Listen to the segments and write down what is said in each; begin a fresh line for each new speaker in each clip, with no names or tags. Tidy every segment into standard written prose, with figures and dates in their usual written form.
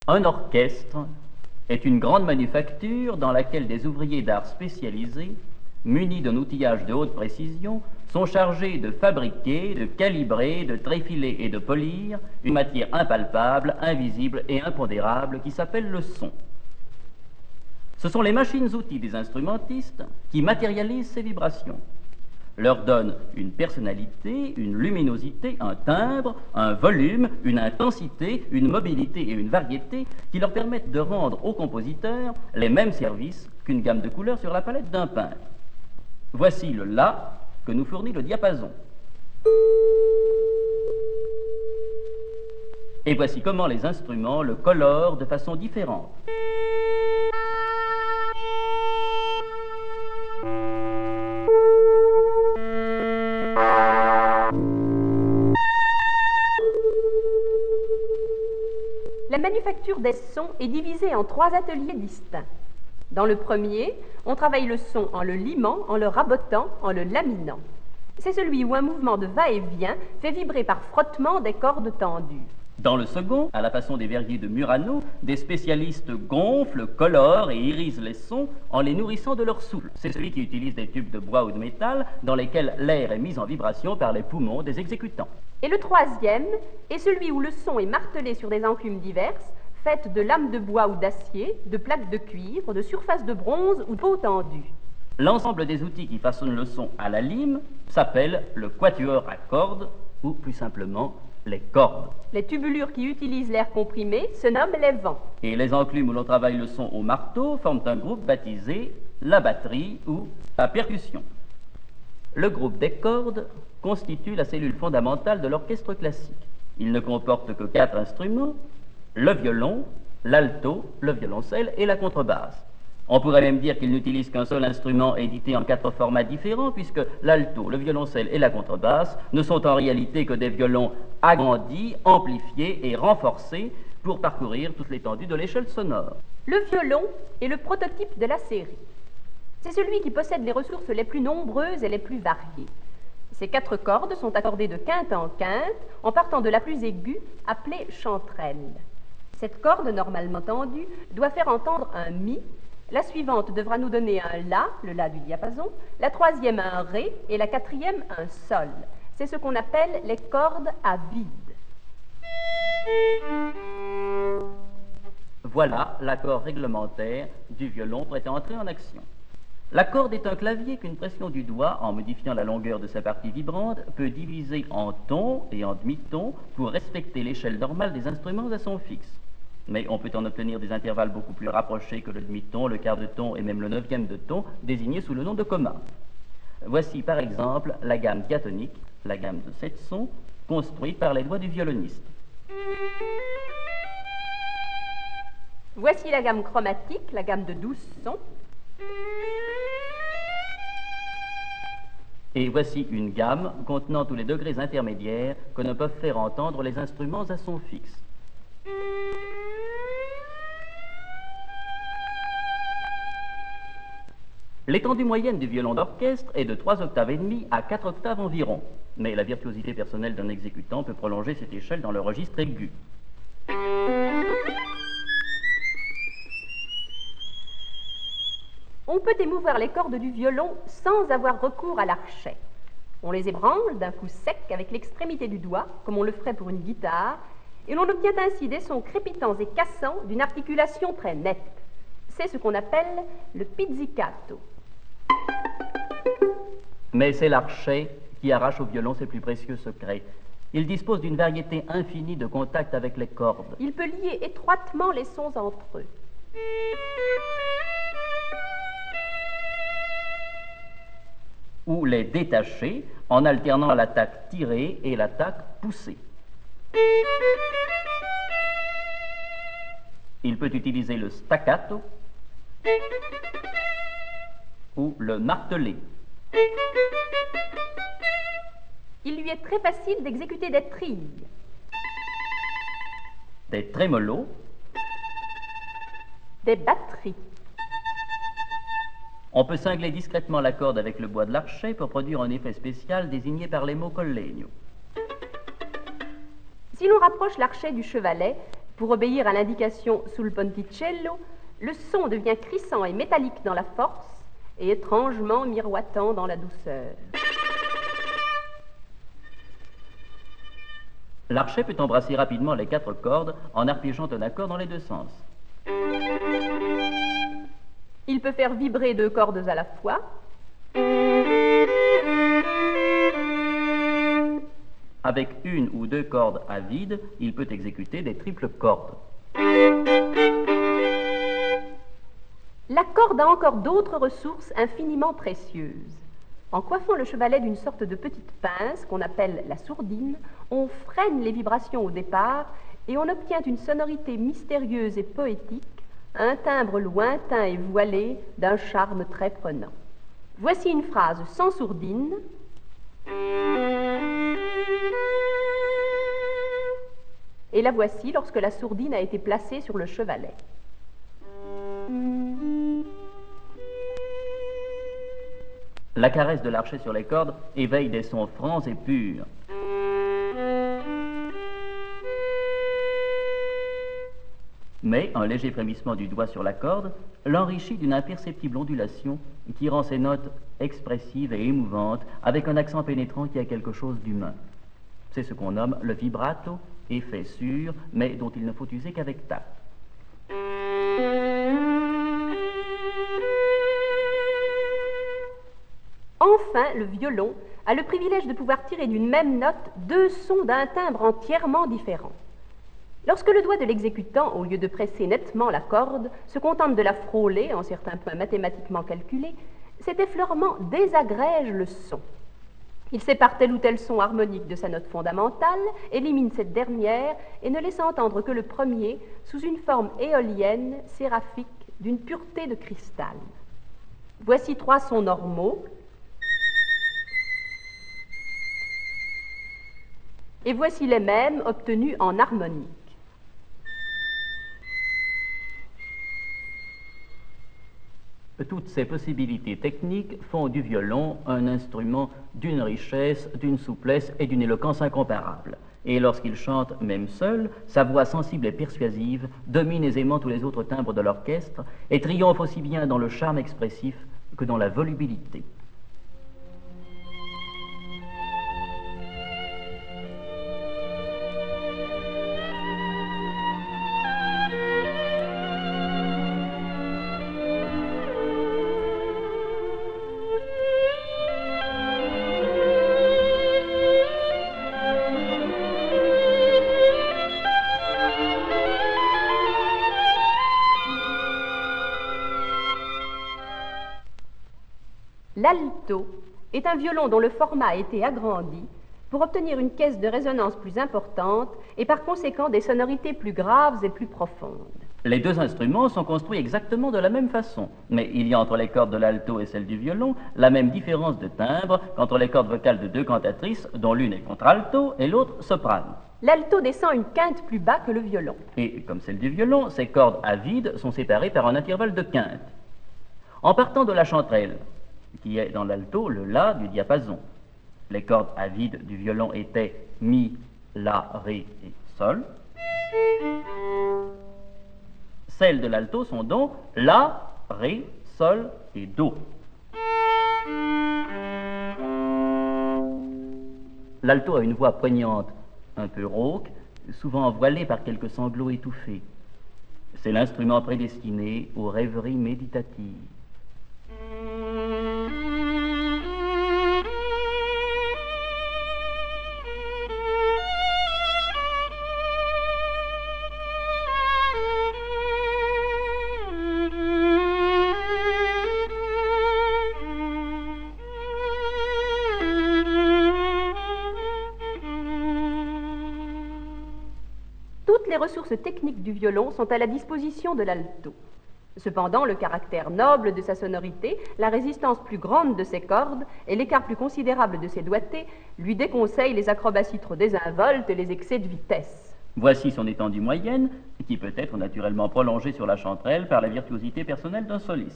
Un orchestre est une grande manufacture dans laquelle des ouvriers d'art spécialisés, munis d'un outillage de haute précision, sont chargés de fabriquer, de calibrer, de tréfiler et de polir une matière impalpable, invisible et impondérable qui s'appelle le son. Ce sont les machines-outils des instrumentistes qui matérialisent ces vibrations, leur donnent une personnalité, une luminosité, un timbre, un volume, une intensité, une mobilité et une variété qui leur permettent de rendre au compositeur les mêmes services qu'une gamme de couleurs sur la palette d'un peintre. Voici le La que nous fournit le diapason. Et voici comment les instruments le colorent de façon différente.
La manufacture des sons est divisée en 3 ateliers distincts. Dans le premier, on travaille le son en le limant, en le rabotant, en le laminant. C'est celui où un mouvement de va-et-vient fait vibrer par frottement des cordes tendues.
Dans le second, à la façon des verriers de Murano, des spécialistes gonflent, colorent et irisent les sons en les nourrissant de leur souffle. C'est celui qui utilise des tubes de bois ou de métal dans lesquels l'air est mis en vibration par les poumons des exécutants.
Et le troisième est celui où le son est martelé sur des enclumes diverses, faites de lames de bois ou d'acier, de plaques de cuivre, de surfaces de bronze ou de peau tendue.
L'ensemble des outils qui façonnent le son à la lime s'appelle le quatuor à cordes, ou plus simplement les cordes.
Les tubulures qui utilisent l'air comprimé se nomment les vents.
Et les enclumes où l'on travaille le son au marteau forment un groupe baptisé la batterie ou la percussion. Le groupe des cordes constitue la cellule fondamentale de l'orchestre classique. Il ne comporte que 4 instruments, le violon, l'alto, le violoncelle et la contrebasse. On pourrait même dire qu'il n'utilise qu'un seul instrument édité en 4 formats différents, puisque l'alto, le violoncelle et la contrebasse ne sont en réalité que des violons agrandis, amplifiés et renforcés pour parcourir toute l'étendue de l'échelle sonore.
Le violon est le prototype de la série. C'est celui qui possède les ressources les plus nombreuses et les plus variées. Ces 4 cordes sont accordées de quinte en quinte, en partant de la plus aiguë, appelée chanterelle. Cette corde, normalement tendue, doit faire entendre un mi. La suivante devra nous donner un La, le La du diapason, la troisième un Ré et la quatrième un Sol. C'est ce qu'on appelle les cordes à vide.
Voilà l'accord réglementaire du violon prêt à entrer en action. La corde est un clavier qu'une pression du doigt, en modifiant la longueur de sa partie vibrante, peut diviser en tons et en demi-tons pour respecter l'échelle normale des instruments à son fixe. Mais on peut en obtenir des intervalles beaucoup plus rapprochés que le demi-ton, le quart de ton et même le 9e de ton, désignés sous le nom de comma. Voici par exemple la gamme diatonique, la gamme de 7 sons, construite par les doigts du violoniste.
Voici la gamme chromatique, la gamme de 12 sons.
Et voici une gamme contenant tous les degrés intermédiaires que ne peuvent faire entendre les instruments à son fixe. L'étendue moyenne du violon d'orchestre est de 3 octaves et demie à 4 octaves environ, mais la virtuosité personnelle d'un exécutant peut prolonger cette échelle dans le registre aigu.
On peut émouvoir les cordes du violon sans avoir recours à l'archet. On les ébranle d'un coup sec avec l'extrémité du doigt, comme on le ferait pour une guitare, et l'on obtient ainsi des sons crépitants et cassants d'une articulation très nette. C'est ce qu'on appelle le pizzicato.
Mais c'est l'archet qui arrache au violon ses plus précieux secrets. Il dispose d'une variété infinie de contacts avec les cordes.
Il peut lier étroitement les sons entre eux.
Ou les détacher en alternant l'attaque tirée et l'attaque poussée. Il peut utiliser le staccato ou le martelé.
Il lui est très facile d'exécuter des trilles,
des trémolos,
des batteries.
On peut cingler discrètement la corde avec le bois de l'archet pour produire un effet spécial désigné par les mots collegno.
Si l'on rapproche l'archet du chevalet, Pour obéir à l'indication sul ponticello, le son devient crissant et métallique dans la force et étrangement miroitant dans la douceur.
L'archet peut embrasser rapidement les 4 cordes en arpégeant un accord dans les 2 sens.
Il peut faire vibrer 2 cordes à la fois.
Avec 1 ou 2 cordes à vide, il peut exécuter des triples cordes.
La corde a encore d'autres ressources infiniment précieuses. En coiffant le chevalet d'une sorte de petite pince qu'on appelle la sourdine, on freine les vibrations au départ et on obtient une sonorité mystérieuse et poétique, un timbre lointain et voilé d'un charme très prenant. Voici une phrase sans sourdine. Et la voici lorsque la sourdine a été placée sur le chevalet.
La caresse de l'archet sur les cordes éveille des sons francs et purs. Mais un léger frémissement du doigt sur la corde l'enrichit d'une imperceptible ondulation qui rend ses notes expressives et émouvantes avec un accent pénétrant qui a quelque chose d'humain. C'est ce qu'on nomme le vibrato, effet sûr, mais dont il ne faut user qu'avec tact.
Enfin, le violon a le privilège de pouvoir tirer d'une même note 2 sons d'un timbre entièrement différent. Lorsque le doigt de l'exécutant, au lieu de presser nettement la corde, se contente de la frôler en certains points mathématiquement calculés, cet effleurement désagrège le son. Il sépare tel ou tel son harmonique de sa note fondamentale, élimine cette dernière et ne laisse entendre que le premier sous une forme éolienne, séraphique, d'une pureté de cristal. Voici 3 sons normaux. Et voici les mêmes obtenus en harmonique.
Toutes ces possibilités techniques font du violon un instrument d'une richesse, d'une souplesse et d'une éloquence incomparables. Et lorsqu'il chante, même seul, sa voix sensible et persuasive domine aisément tous les autres timbres de l'orchestre et triomphe aussi bien dans le charme expressif que dans la volubilité.
L'alto est un violon dont le format a été agrandi pour obtenir une caisse de résonance plus importante et par conséquent des sonorités plus graves et plus profondes.
Les 2 instruments sont construits exactement de la même façon, mais il y a entre les cordes de l'alto et celles du violon la même différence de timbre qu'entre les cordes vocales de 2 cantatrices, dont l'une est contralto et l'autre soprane.
L'alto descend une quinte plus bas que le violon.
Et comme celle du violon, ces cordes à vide sont séparées par un intervalle de quinte. En partant de la chanterelle, qui est dans l'alto le La du diapason. Les cordes à vide du violon étaient Mi, La, Ré et Sol. Celles de l'alto sont donc La, Ré, Sol et Do. L'alto a une voix poignante, un peu rauque, souvent voilée par quelques sanglots étouffés. C'est l'instrument prédestiné aux rêveries méditatives.
Toutes les ressources techniques du violon sont à la disposition de l'alto. Cependant, le caractère noble de sa sonorité, la résistance plus grande de ses cordes et l'écart plus considérable de ses doigtés lui déconseillent les acrobaties trop désinvoltes et les excès de vitesse.
Voici son étendue moyenne, qui peut être naturellement prolongée sur la chanterelle par la virtuosité personnelle d'un soliste.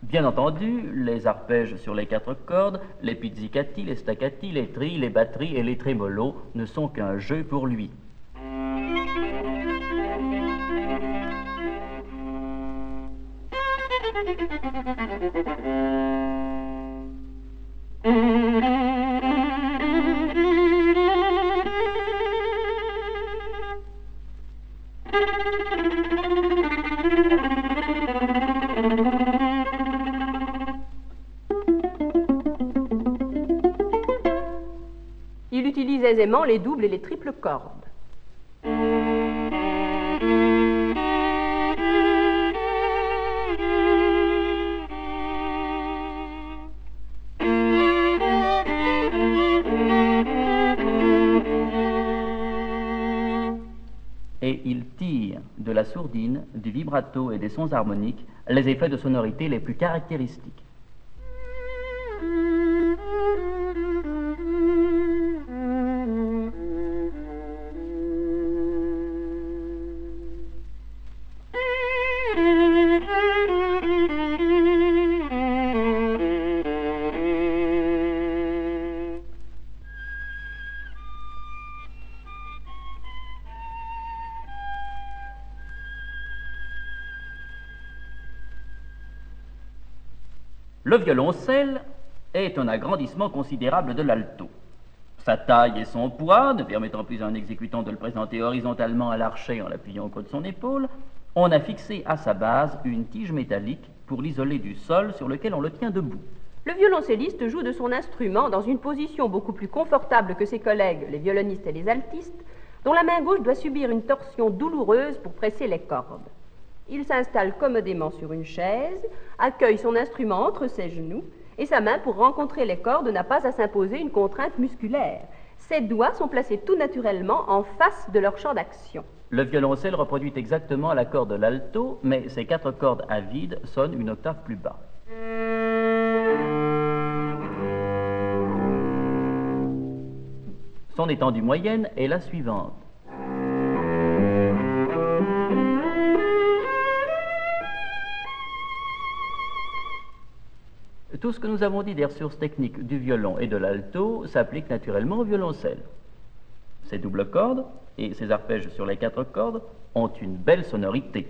Bien entendu, les arpèges sur les 4 cordes, les pizzicati, les staccati, les trilles, les batteries et les trémolos ne sont qu'un jeu pour lui.
Il utilise aisément les doubles et les triples cordes.
Et il tire de la sourdine, du vibrato et des sons harmoniques les effets de sonorité les plus caractéristiques. Le violoncelle est un agrandissement considérable de l'alto. Sa taille et son poids, ne permettant plus à un exécutant de le présenter horizontalement à l'archet en l'appuyant au creux de son épaule, on a fixé à sa base une tige métallique pour l'isoler du sol sur lequel on le tient debout.
Le violoncelliste joue de son instrument dans une position beaucoup plus confortable que ses collègues, les violonistes et les altistes, dont la main gauche doit subir une torsion douloureuse pour presser les cordes. Il s'installe commodément sur une chaise, accueille son instrument entre ses genoux, et sa main, pour rencontrer les cordes, n'a pas à s'imposer une contrainte musculaire. Ses doigts sont placés tout naturellement en face de leur champ d'action.
Le violoncelle reproduit exactement l'accord de l'alto, mais ses 4 cordes à vide sonnent une octave plus bas. Son étendue moyenne est la suivante. Tout ce que nous avons dit des ressources techniques du violon et de l'alto s'applique naturellement au violoncelle. Ces doubles cordes et ces arpèges sur les 4 cordes ont une belle sonorité.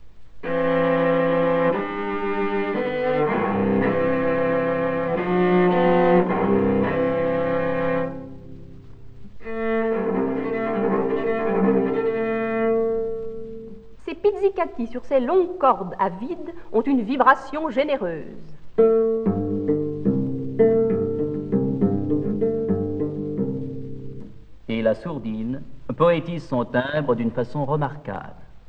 Ces pizzicati sur ces longues cordes à vide ont une vibration généreuse.
Et la sourdine poétise son timbre d'une façon remarquable.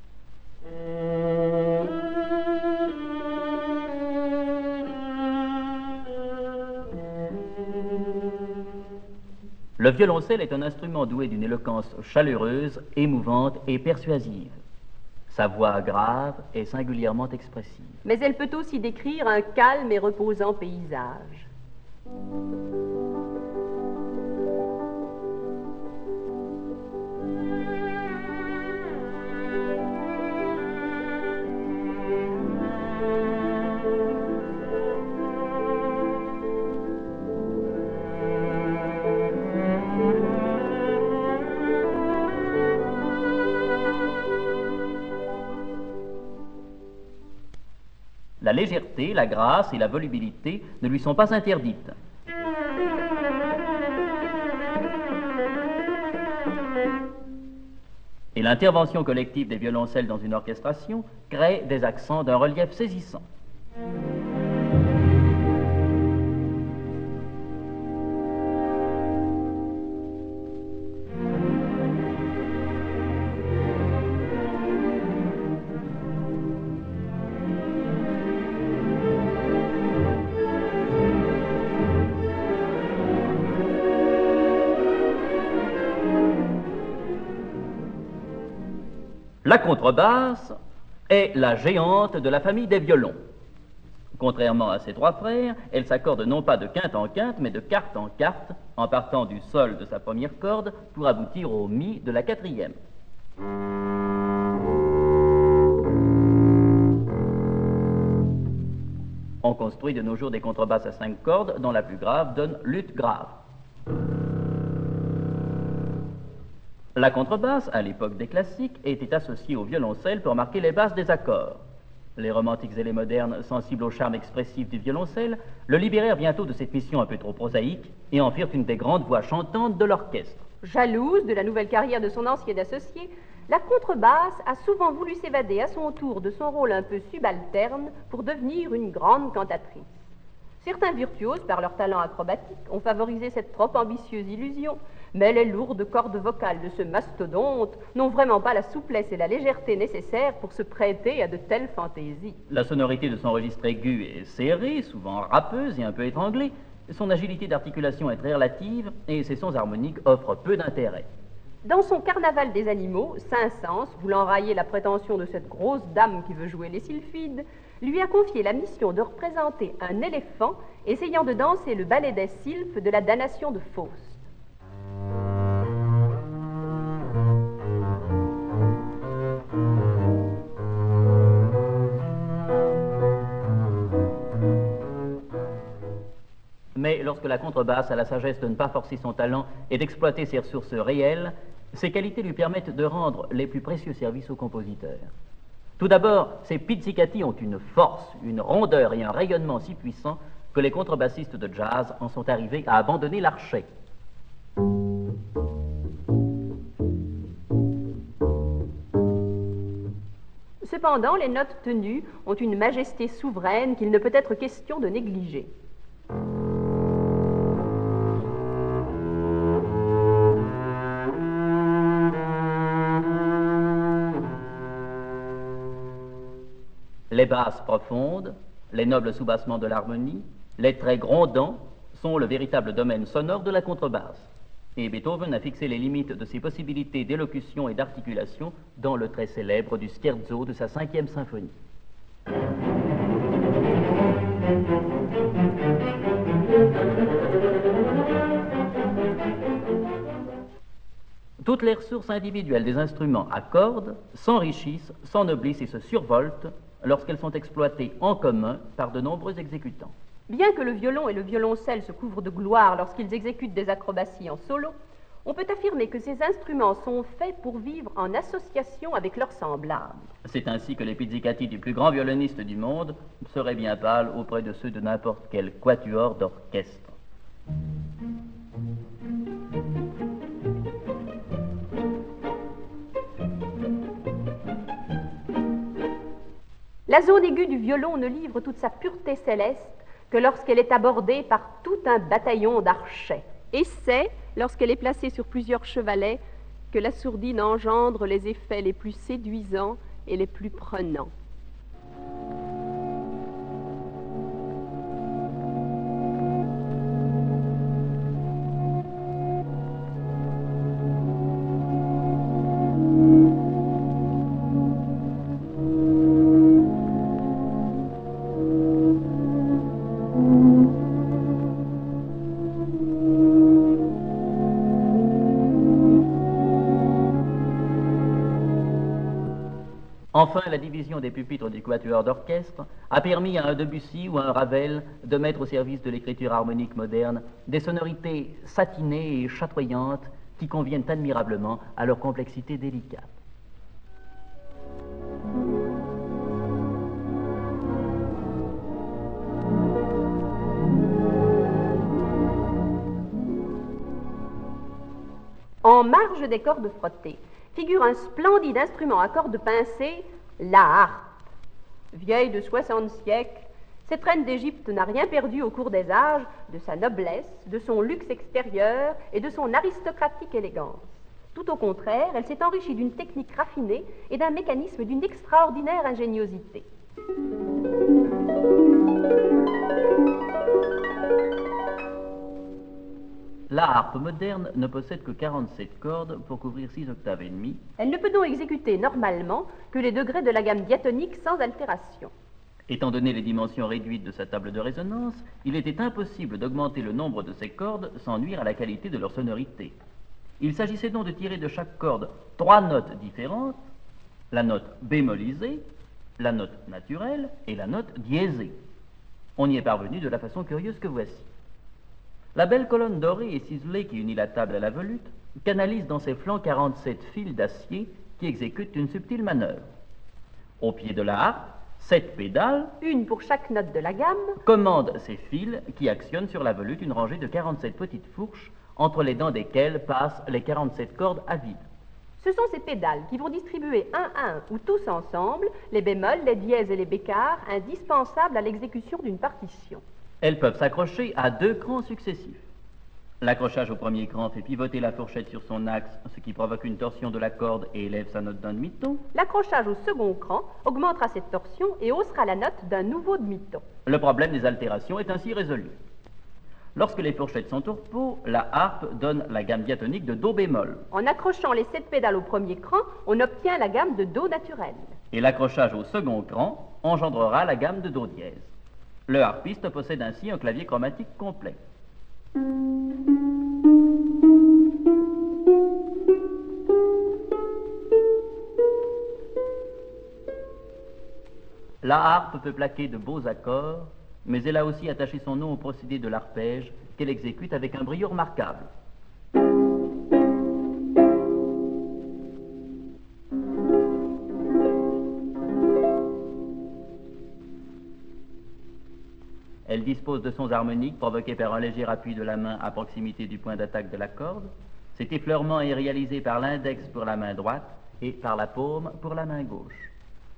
Le violoncelle est un instrument doué d'une éloquence chaleureuse, émouvante et persuasive. Sa voix grave est singulièrement expressive.
Mais elle peut aussi décrire un calme et reposant paysage.
La légèreté, la grâce et la volubilité ne lui sont pas interdites. Et l'intervention collective des violoncelles dans une orchestration crée des accents d'un relief saisissant. La contrebasse est la géante de la famille des violons. Contrairement à ses 3 frères, elle s'accorde non pas de quinte en quinte, mais de quarte en quarte, en partant du sol de sa première corde pour aboutir au mi de la 4e. On construit de nos jours des contrebasses à 5 cordes, dont la plus grave donne luth grave. La contrebasse, à l'époque des classiques, était associée au violoncelle pour marquer les basses des accords. Les romantiques et les modernes, sensibles au charme expressif du violoncelle, le libérèrent bientôt de cette mission un peu trop prosaïque et en firent une des grandes voix chantantes de l'orchestre.
Jalouse de la nouvelle carrière de son ancien associé, la contrebasse a souvent voulu s'évader à son tour de son rôle un peu subalterne pour devenir une grande cantatrice. Certains virtuoses, par leur talent acrobatique, ont favorisé cette trop ambitieuse illusion, mais les lourdes cordes vocales de ce mastodonte n'ont vraiment pas la souplesse et la légèreté nécessaires pour se prêter à de telles fantaisies.
La sonorité de son registre aigu est serrée, souvent râpeuse et un peu étranglée. Son agilité d'articulation est très relative et ses sons harmoniques offrent peu d'intérêt.
Dans son Carnaval des animaux, Saint-Saëns, voulant railler la prétention de cette grosse dame qui veut jouer les sylphides, lui a confié la mission de représenter un éléphant essayant de danser le ballet des sylphes de la damnation de Faust.
Mais lorsque la contrebasse a la sagesse de ne pas forcer son talent et d'exploiter ses ressources réelles, ses qualités lui permettent de rendre les plus précieux services aux compositeurs. Tout d'abord, ces pizzicati ont une force, une rondeur et un rayonnement si puissants que les contrebassistes de jazz en sont arrivés à abandonner l'archet.
Cependant, les notes tenues ont une majesté souveraine qu'il ne peut être question de négliger.
Les basses profondes, les nobles soubassements de l'harmonie, les traits grondants sont le véritable domaine sonore de la contrebasse. Et Beethoven a fixé les limites de ses possibilités d'élocution et d'articulation dans le très célèbre du scherzo de sa 5e symphonie. Toutes les ressources individuelles des instruments à cordes s'enrichissent, s'ennoblissent et se survoltent lorsqu'elles sont exploitées en commun par de nombreux exécutants.
Bien que le violon et le violoncelle se couvrent de gloire lorsqu'ils exécutent des acrobaties en solo, on peut affirmer que ces instruments sont faits pour vivre en association avec leurs semblables.
C'est ainsi que les pizzicati du plus grand violoniste du monde seraient bien pâles auprès de ceux de n'importe quel quatuor d'orchestre.
La zone aiguë du violon ne livre toute sa pureté céleste que lorsqu'elle est abordée par tout un bataillon d'archets. Et c'est, lorsqu'elle est placée sur plusieurs chevalets, que la sourdine engendre les effets les plus séduisants et les plus prenants.
Enfin, la division des pupitres du quatuor d'orchestre a permis à un Debussy ou à un Ravel de mettre au service de l'écriture harmonique moderne des sonorités satinées et chatoyantes qui conviennent admirablement à leur complexité délicate.
En marge des cordes frottées figure un splendide instrument à cordes pincées, la harpe. Vieille de 60 siècles, cette reine d'Égypte n'a rien perdu au cours des âges de sa noblesse, de son luxe extérieur et de son aristocratique élégance. Tout au contraire, elle s'est enrichie d'une technique raffinée et d'un mécanisme d'une extraordinaire ingéniosité.
La harpe moderne ne possède que 47 cordes pour couvrir 6 octaves et demie.
Elle ne peut donc exécuter normalement que les degrés de la gamme diatonique sans altération.
Étant donné les dimensions réduites de sa table de résonance, il était impossible d'augmenter le nombre de ces cordes sans nuire à la qualité de leur sonorité. Il s'agissait donc de tirer de chaque corde 3 notes différentes, la note bémolisée, la note naturelle et la note diésée. On y est parvenu de la façon curieuse que voici. La belle colonne dorée et ciselée qui unit la table à la volute canalise dans ses flancs 47 fils d'acier qui exécutent une subtile manœuvre. Au pied de la harpe, 7 pédales,
une pour chaque note de la gamme,
commandent ces fils qui actionnent sur la volute une rangée de 47 petites fourches entre les dents desquelles passent les 47 cordes à vide.
Ce sont ces pédales qui vont distribuer un à un ou tous ensemble les bémols, les dièses et les bécarres indispensables à l'exécution d'une partition.
Elles peuvent s'accrocher à 2 crans successifs. L'accrochage au premier cran fait pivoter la fourchette sur son axe, ce qui provoque une torsion de la corde et élève sa note d'un demi-ton.
L'accrochage au second cran augmentera cette torsion et haussera la note d'un nouveau demi-ton.
Le problème des altérations est ainsi résolu. Lorsque les fourchettes sont au repos, la harpe donne la gamme diatonique de Do bémol.
En accrochant les 7 pédales au premier cran, on obtient la gamme de Do naturel.
Et l'accrochage au second cran engendrera la gamme de Do dièse. Le harpiste possède ainsi un clavier chromatique complet. La harpe peut plaquer de beaux accords, mais elle a aussi attaché son nom au procédé de l'arpège qu'elle exécute avec un brio remarquable. Elle dispose de sons harmoniques provoqués par un léger appui de la main à proximité du point d'attaque de la corde. Cet effleurement est réalisé par l'index pour la main droite et par la paume pour la main gauche.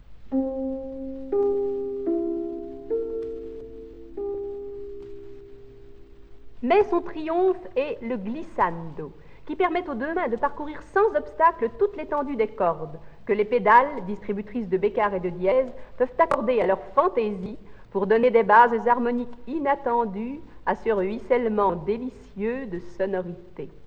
Mais son triomphe est le glissando, qui permet aux deux mains de parcourir sans obstacle toute l'étendue des cordes, que les pédales, distributrices de bécarres et de dièses, peuvent accorder à leur fantaisie pour donner des bases harmoniques inattendues à ce ruissellement délicieux de sonorités.